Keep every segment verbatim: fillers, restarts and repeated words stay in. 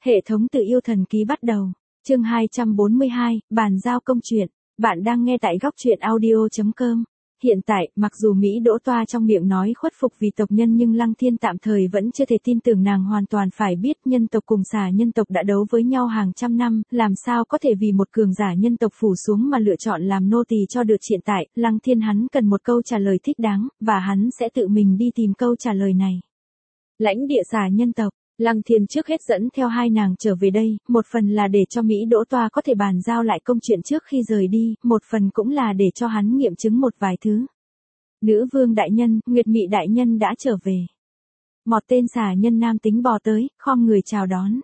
Hệ thống tự yêu thần ký bắt đầu. Chương hai trăm bốn mươi hai, bàn giao công chuyện. Bạn đang nghe tại góc truyện audio chấm com. Hiện tại, mặc dù Mỹ Đỗ Toa trong miệng nói khuất phục vì tộc nhân nhưng Lăng Thiên tạm thời vẫn chưa thể tin tưởng nàng hoàn toàn phải biết nhân tộc cùng xà nhân tộc đã đấu với nhau hàng trăm năm, làm sao có thể vì một cường giả nhân tộc phủ xuống mà lựa chọn làm nô tỳ cho được hiện tại. Lăng Thiên hắn cần một câu trả lời thích đáng, và hắn sẽ tự mình đi tìm câu trả lời này. Lãnh địa xà nhân tộc. Lăng Thiên trước hết dẫn theo hai nàng trở về đây, một phần là để cho Mỹ Đỗ Toa có thể bàn giao lại công chuyện trước khi rời đi, một phần cũng là để cho hắn nghiệm chứng một vài thứ. Nữ vương đại nhân, Nguyệt Mị đại nhân đã trở về. Một tên xà nhân nam tính bò tới, khom người chào đón.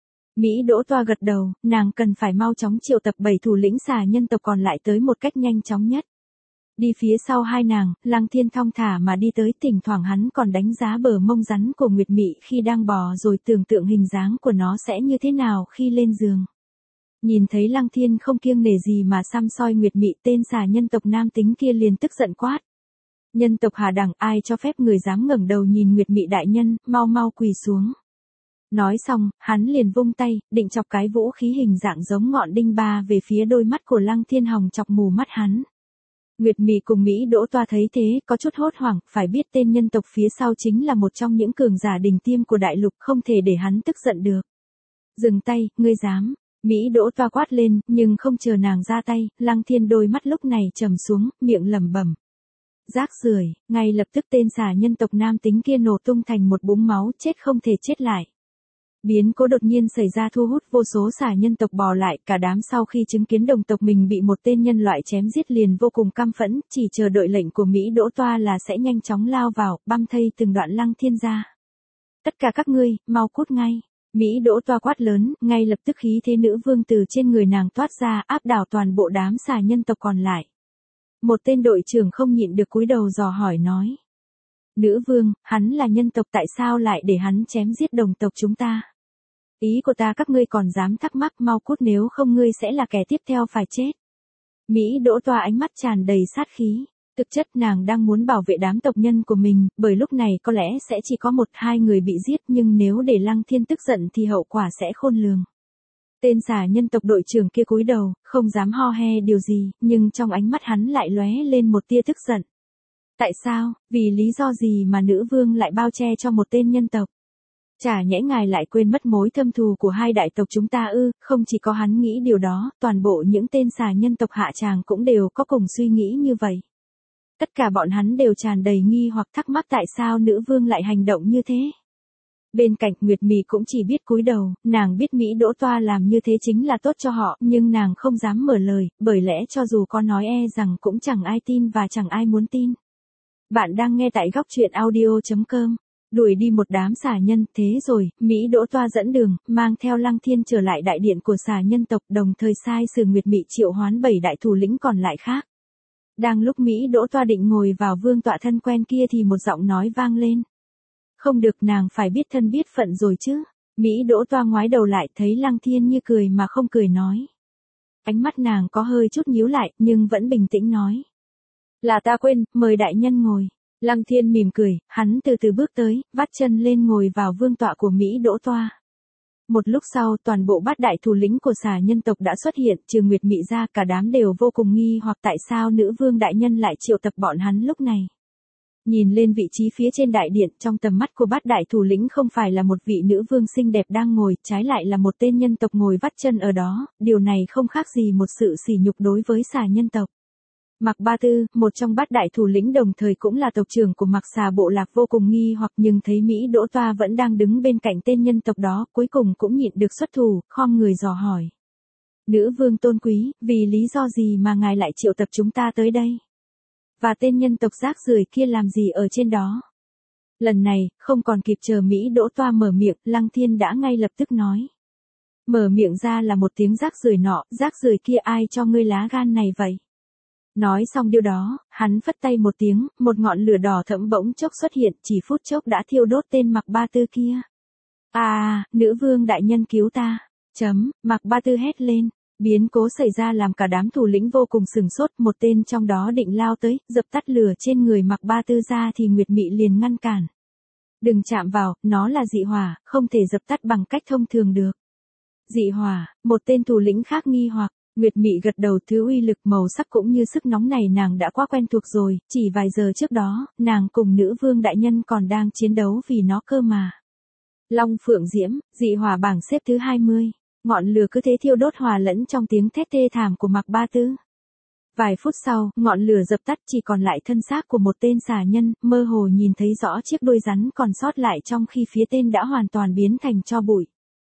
Mỹ Đỗ Toa gật đầu, nàng cần phải mau chóng triệu tập bảy thủ lĩnh xà nhân tộc còn lại tới một cách nhanh chóng nhất. Đi phía sau hai nàng, Lăng Thiên thong thả mà đi tới, thỉnh thoảng hắn còn đánh giá bờ mông rắn của Nguyệt Mị khi đang bò rồi tưởng tượng hình dáng của nó sẽ như thế nào khi lên giường. Nhìn thấy Lăng Thiên không kiêng nể gì mà săm soi Nguyệt Mị, tên xà nhân tộc nam tính kia liền tức giận quát. Nhân tộc Hà Đẳng, ai cho phép người dám ngẩng đầu nhìn Nguyệt Mị đại nhân, mau mau quỳ xuống. Nói xong, hắn liền vung tay, định chọc cái vũ khí hình dạng giống ngọn đinh ba về phía đôi mắt của Lăng Thiên, hòng chọc mù mắt hắn. Nguyệt Mị cùng Mỹ Đỗ Toa thấy thế, có chút hốt hoảng, phải biết tên nhân tộc phía sau chính là một trong những cường giả đỉnh tiêm của đại lục, không thể để hắn tức giận được. Dừng tay, ngươi dám. Mỹ Đỗ Toa quát lên, nhưng không chờ nàng ra tay, Lăng Thiên đôi mắt lúc này trầm xuống, miệng lẩm bẩm. Rác rưởi, ngay lập tức tên xà nhân tộc nam tính kia nổ tung thành một búng máu, chết không thể chết lại. Biến cố đột nhiên xảy ra thu hút vô số xà nhân tộc bò lại, cả đám sau khi chứng kiến đồng tộc mình bị một tên nhân loại chém giết liền vô cùng căm phẫn, chỉ chờ đợi lệnh của Mỹ Đỗ Toa là sẽ nhanh chóng lao vào, băm thây từng đoạn Lăng Thiên ra. Tất cả các ngươi, mau cút ngay. Mỹ Đỗ Toa quát lớn, ngay lập tức khí thế nữ vương từ trên người nàng toát ra, áp đảo toàn bộ đám xà nhân tộc còn lại. Một tên đội trưởng không nhịn được cúi đầu dò hỏi nói. Nữ vương, hắn là nhân tộc, tại sao lại để hắn chém giết đồng tộc chúng ta? Ý của ta các ngươi còn dám thắc mắc, mau cút nếu không ngươi sẽ là kẻ tiếp theo phải chết. Mỹ Đỗ Toa ánh mắt tràn đầy sát khí. Thực chất nàng đang muốn bảo vệ đám tộc nhân của mình, bởi lúc này có lẽ sẽ chỉ có một hai người bị giết, nhưng nếu để Lăng Thiên tức giận thì hậu quả sẽ khôn lường. Tên xà nhân tộc đội trưởng kia cúi đầu, không dám ho he điều gì, nhưng trong ánh mắt hắn lại lóe lên một tia tức giận. Tại sao, vì lý do gì mà nữ vương lại bao che cho một tên nhân tộc? Chả nhẽ ngài lại quên mất mối thâm thù của hai đại tộc chúng ta ư? Không chỉ có hắn nghĩ điều đó, toàn bộ những tên xà nhân tộc hạ tràng cũng đều có cùng suy nghĩ như vậy. Tất cả bọn hắn đều tràn đầy nghi hoặc thắc mắc tại sao nữ vương lại hành động như thế. Bên cạnh Nguyệt Mị cũng chỉ biết cúi đầu, nàng biết Mỹ Đỗ Toa làm như thế chính là tốt cho họ, nhưng nàng không dám mở lời, bởi lẽ cho dù có nói e rằng cũng chẳng ai tin và chẳng ai muốn tin. Bạn đang nghe tại góc truyện audio chấm com. Đuổi đi một đám xà nhân, thế rồi, Mỹ Đỗ Toa dẫn đường, mang theo Lăng Thiên trở lại đại điện của xà nhân tộc, đồng thời sai sử Nguyệt Mị triệu hoán bảy đại thủ lĩnh còn lại khác. Đang lúc Mỹ Đỗ Toa định ngồi vào vương tọa thân quen kia thì một giọng nói vang lên. Không được, nàng phải biết thân biết phận rồi chứ. Mỹ Đỗ Toa ngoái đầu lại thấy Lăng Thiên như cười mà không cười nói. Ánh mắt nàng có hơi chút nhíu lại, nhưng vẫn bình tĩnh nói. Là ta quên, mời đại nhân ngồi. Lăng Thiên mỉm cười, hắn từ từ bước tới, vắt chân lên ngồi vào vương tọa của Mỹ Đỗ Toa. Một lúc sau, toàn bộ bát đại thủ lĩnh của xà nhân tộc đã xuất hiện, trừ Nguyệt Mị ra, cả đám đều vô cùng nghi hoặc tại sao nữ vương đại nhân lại triệu tập bọn hắn lúc này. Nhìn lên vị trí phía trên đại điện, trong tầm mắt của bát đại thủ lĩnh không phải là một vị nữ vương xinh đẹp đang ngồi, trái lại là một tên nhân tộc ngồi vắt chân ở đó, điều này không khác gì một sự sỉ nhục đối với xà nhân tộc. Mạc Ba Tư, một trong bát đại thủ lĩnh đồng thời cũng là tộc trưởng của Mạc Xà bộ lạc vô cùng nghi hoặc, nhưng thấy Mỹ Đỗ Toa vẫn đang đứng bên cạnh tên nhân tộc đó, cuối cùng cũng nhịn được xuất thủ, khom người dò hỏi. Nữ vương tôn quý, vì lý do gì mà ngài lại triệu tập chúng ta tới đây? Và tên nhân tộc rác rưởi kia làm gì ở trên đó? Lần này, không còn kịp chờ Mỹ Đỗ Toa mở miệng, Lăng Thiên đã ngay lập tức nói. Mở miệng ra là một tiếng rác rưởi nọ, rác rưởi kia ai cho ngươi lá gan này vậy? Nói xong điều đó, hắn phất tay một tiếng, một ngọn lửa đỏ thẫm bỗng chốc xuất hiện, chỉ phút chốc đã thiêu đốt tên Mạc Ba Tư kia. À, nữ vương đại nhân cứu ta. Chấm, Mạc Ba Tư hét lên. Biến cố xảy ra làm cả đám thủ lĩnh vô cùng sừng sốt, một tên trong đó định lao tới, dập tắt lửa trên người Mạc Ba Tư ra thì Nguyệt Mị liền ngăn cản. Đừng chạm vào, nó là dị hỏa, không thể dập tắt bằng cách thông thường được. Dị hỏa, một tên thủ lĩnh khác nghi hoặc, Nguyệt Mị gật đầu, thứ uy lực màu sắc cũng như sức nóng này nàng đã quá quen thuộc rồi, chỉ vài giờ trước đó, nàng cùng nữ vương đại nhân còn đang chiến đấu vì nó cơ mà. Long Phượng Diễm, dị hỏa bảng xếp thứ hai mươi, ngọn lửa cứ thế thiêu đốt hòa lẫn trong tiếng thét thê thảm của Mạc Ba Tư. Vài phút sau, ngọn lửa dập tắt, chỉ còn lại thân xác của một tên xà nhân, mơ hồ nhìn thấy rõ chiếc đuôi rắn còn sót lại trong khi phía tên đã hoàn toàn biến thành tro bụi.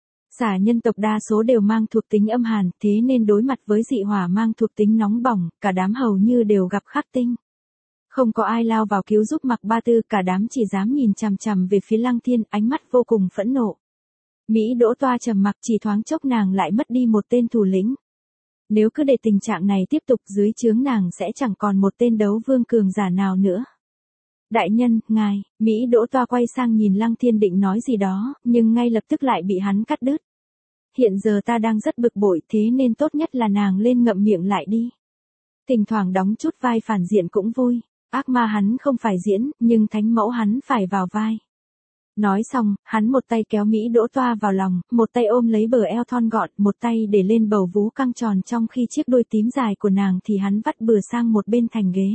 Xà nhân tộc đa số đều mang thuộc tính âm hàn, thế nên đối mặt với dị hỏa mang thuộc tính nóng bỏng, cả đám hầu như đều gặp khắc tinh. Không có ai lao vào cứu giúp Mạc Ba Tư, cả đám chỉ dám nhìn chằm chằm về phía Lăng Thiên, ánh mắt vô cùng phẫn nộ. Mỹ Đỗ Toa trầm mặc, chỉ thoáng chốc nàng lại mất đi một tên thủ lĩnh. Nếu cứ để tình trạng này tiếp tục, dưới trướng nàng sẽ chẳng còn một tên đấu vương cường giả nào nữa. Đại nhân, ngài, Mỹ Đỗ Toa quay sang nhìn Lăng Thiên định nói gì đó, nhưng ngay lập tức lại bị hắn cắt đứt. Hiện giờ ta đang rất bực bội, thế nên tốt nhất là nàng lên ngậm miệng lại đi. Thỉnh thoảng đóng chút vai phản diện cũng vui, ác ma hắn không phải diễn, nhưng thánh mẫu hắn phải vào vai. Nói xong, hắn một tay kéo Mỹ Đỗ Toa vào lòng, một tay ôm lấy bờ eo thon gọn, một tay để lên bầu vú căng tròn, trong khi chiếc đuôi tím dài của nàng thì hắn vắt bừa sang một bên thành ghế.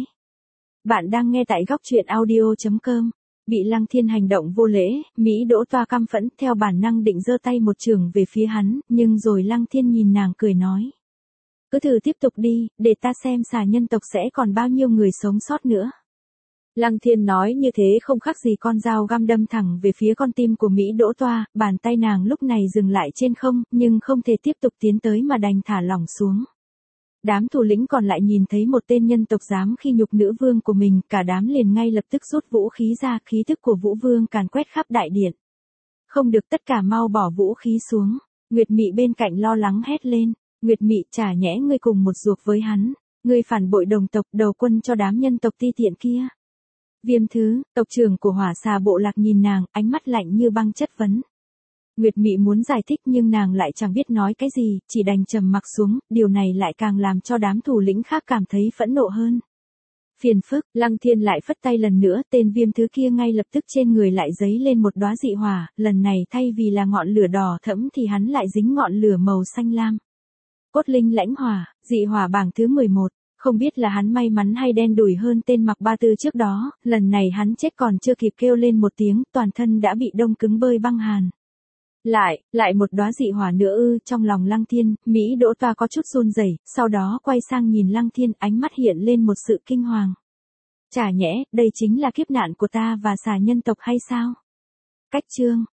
Bạn đang nghe tại góc truyện audio chấm com. Bị Lăng Thiên hành động vô lễ, Mỹ Đỗ Toa căm phẫn, theo bản năng định giơ tay một chưởng về phía hắn, nhưng rồi Lăng Thiên nhìn nàng cười nói. Cứ thử tiếp tục đi, để ta xem xà nhân tộc sẽ còn bao nhiêu người sống sót nữa. Lăng Thiên nói như thế không khác gì con dao găm đâm thẳng về phía con tim của Mỹ Đỗ Toa, bàn tay nàng lúc này dừng lại trên không, nhưng không thể tiếp tục tiến tới mà đành thả lỏng xuống. Đám thủ lĩnh còn lại nhìn thấy một tên nhân tộc dám khi nhục nữ vương của mình, cả đám liền ngay lập tức rút vũ khí ra, khí tức của Vũ Vương càn quét khắp đại điện. Không được, tất cả mau bỏ vũ khí xuống. Nguyệt Mị bên cạnh lo lắng hét lên, Nguyệt Mị, chả nhẽ ngươi cùng một ruột với hắn, ngươi phản bội đồng tộc, đầu quân cho đám nhân tộc ti tiện kia. Viêm Thứ, tộc trưởng của Hỏa Xà bộ lạc nhìn nàng, ánh mắt lạnh như băng chất vấn. Nguyệt Mị muốn giải thích nhưng nàng lại chẳng biết nói cái gì, chỉ đành trầm mặc xuống, điều này lại càng làm cho đám thủ lĩnh khác cảm thấy phẫn nộ hơn. Phiền phức, Lăng Thiên lại phất tay lần nữa, tên Viêm Thứ kia ngay lập tức trên người lại giấy lên một đóa dị hỏa, lần này thay vì là ngọn lửa đỏ thẫm thì hắn lại dính ngọn lửa màu xanh lam. Cốt linh lãnh hỏa, dị hỏa bảng thứ mười một. Không biết là hắn may mắn hay đen đủi hơn tên Mạc Ba Tư trước đó, lần này hắn chết còn chưa kịp kêu lên một tiếng, toàn thân đã bị đông cứng bơi băng hàn. Lại, lại một đóa dị hỏa nữa ư? Trong lòng Lăng Thiên, Mỹ Đỗ Toa có chút run rẩy, sau đó quay sang nhìn Lăng Thiên, ánh mắt hiện lên một sự kinh hoàng. Chả nhẽ, đây chính là kiếp nạn của ta và xà nhân tộc hay sao? Cách chương